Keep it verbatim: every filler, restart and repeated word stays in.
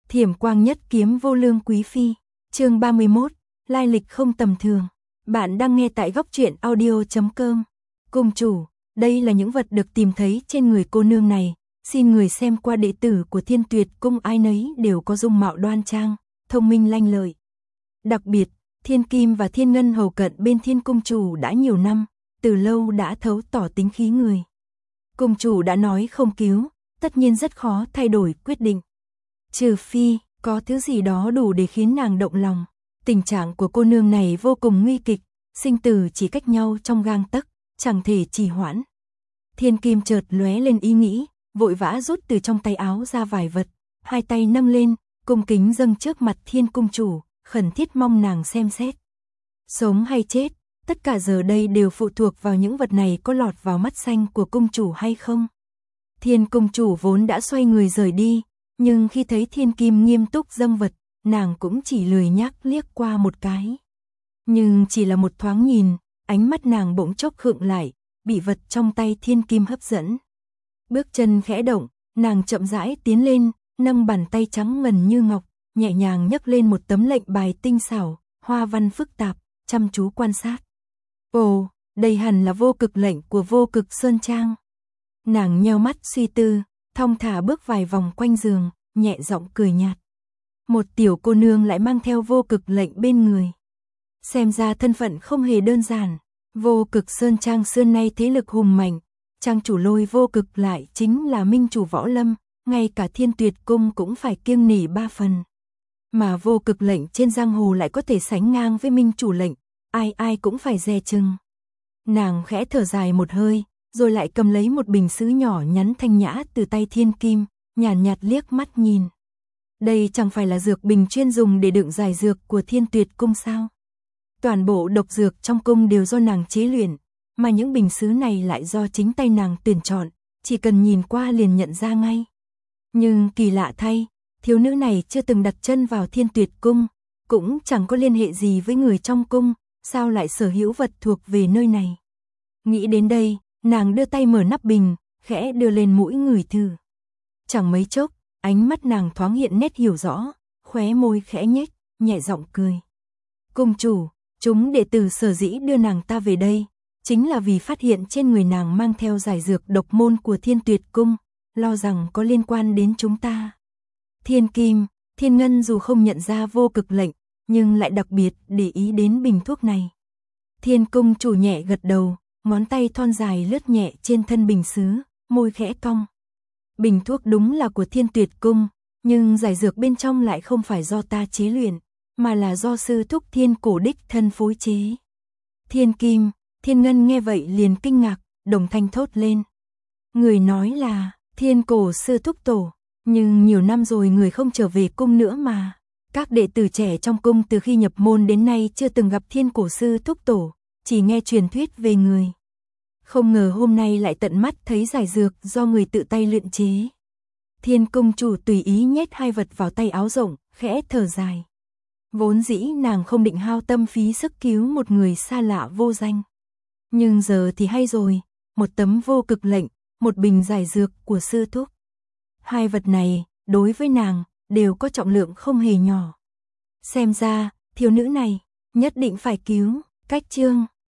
Thiểm quang nhất kiếm vô lương quý phi, chương ba mươi mốt, lai lịch không tầm thường. Bạn đang nghe tại góc truyện audio chấm com. Cung chủ, đây là những vật được tìm thấy trên người cô nương này, xin người xem qua. Đệ tử của Thiên Tuyệt cung ai nấy đều có dung mạo đoan trang, thông minh lanh lợi. Đặc biệt, Thiên Kim và Thiên Ngân hầu cận bên Thiên cung chủ đã nhiều năm, từ lâu đã thấu tỏ tính khí người. Cung chủ đã nói không cứu, tất nhiên rất khó thay đổi quyết định. Trừ phi, có thứ gì đó đủ để khiến nàng động lòng. Tình trạng của cô nương này vô cùng nguy kịch, sinh tử chỉ cách nhau trong gang tấc, chẳng thể trì hoãn. Thiên Kim chợt lóe lên ý nghĩ, vội vã rút từ trong tay áo ra vài vật, hai tay nâng lên, cung kính dâng trước mặt Thiên cung chủ, khẩn thiết mong nàng xem xét. Sống hay chết, tất cả giờ đây đều phụ thuộc vào những vật này có lọt vào mắt xanh của cung chủ hay không. Thiên cung chủ vốn đã xoay người rời đi, nhưng khi thấy Thiên Kim nghiêm túc dâng vật, nàng cũng chỉ lười nhác liếc qua một cái. Nhưng chỉ là một thoáng nhìn, ánh mắt nàng bỗng chốc khựng lại, bị vật trong tay Thiên Kim hấp dẫn. Bước chân khẽ động, nàng chậm rãi tiến lên, nâng bàn tay trắng ngần như ngọc, nhẹ nhàng nhấc lên một tấm lệnh bài tinh xảo, hoa văn phức tạp, chăm chú quan sát. Ồ, đây hẳn là vô cực lệnh của Vô Cực Sơn Trang. Nàng nheo mắt suy tư, thong thả bước vài vòng quanh giường, nhẹ giọng cười nhạt. Một tiểu cô nương lại mang theo vô cực lệnh bên người. Xem ra thân phận không hề đơn giản. Vô Cực Sơn Trang xưa nay thế lực hùng mạnh, trang chủ Lôi Vô Cực lại chính là minh chủ võ lâm, ngay cả Thiên Tuyệt cung cũng phải kiêng nể ba phần. Mà vô cực lệnh trên giang hồ lại có thể sánh ngang với minh chủ lệnh, ai ai cũng phải dè chừng. Nàng khẽ thở dài một hơi, rồi lại cầm lấy một bình sứ nhỏ nhắn thanh nhã từ tay Thiên Kim, nhàn nhạt, nhạt liếc mắt nhìn. Đây chẳng phải là dược bình chuyên dùng để đựng giải dược của Thiên Tuyệt cung sao? Toàn bộ độc dược trong cung đều do nàng chế luyện, mà những bình sứ này lại do chính tay nàng tuyển chọn, chỉ cần nhìn qua liền nhận ra ngay. Nhưng kỳ lạ thay, thiếu nữ này chưa từng đặt chân vào Thiên Tuyệt cung, cũng chẳng có liên hệ gì với người trong cung, sao lại sở hữu vật thuộc về nơi này? Nghĩ đến đây, nàng đưa tay mở nắp bình, khẽ đưa lên mũi ngửi thử. Chẳng mấy chốc, ánh mắt nàng thoáng hiện nét hiểu rõ, khóe môi khẽ nhếch, nhẹ giọng cười. Cung chủ, chúng đệ tử sở dĩ đưa nàng ta về đây, chính là vì phát hiện trên người nàng mang theo giải dược độc môn của Thiên Tuyệt cung, lo rằng có liên quan đến chúng ta. Thiên Kim, Thiên Ngân dù không nhận ra vô cực lệnh, nhưng lại đặc biệt để ý đến bình thuốc này. Thiên cung chủ nhẹ gật đầu, ngón tay thon dài lướt nhẹ trên thân bình sứ, môi khẽ cong. Bình thuốc đúng là của Thiên Tuyệt cung, nhưng giải dược bên trong lại không phải do ta chế luyện, mà là do sư thúc Thiên cổ đích thân phối chế. Thiên Kim, Thiên Ngân nghe vậy liền kinh ngạc, đồng thanh thốt lên. Người nói là Thiên cổ sư thúc tổ, nhưng nhiều năm rồi người không trở về cung nữa mà. Các đệ tử trẻ trong cung từ khi nhập môn đến nay chưa từng gặp Thiên cổ sư thúc tổ, chỉ nghe truyền thuyết về người. Không ngờ hôm nay lại tận mắt thấy giải dược do người tự tay luyện chế. Thiên cung chủ tùy ý nhét hai vật vào tay áo rộng, khẽ thở dài. Vốn dĩ nàng không định hao tâm phí sức cứu một người xa lạ vô danh. Nhưng giờ thì hay rồi, một tấm vô cực lệnh, một bình giải dược của sư thúc. Hai vật này, đối với nàng, đều có trọng lượng không hề nhỏ. Xem ra, thiếu nữ này, nhất định phải cứu. Cách chương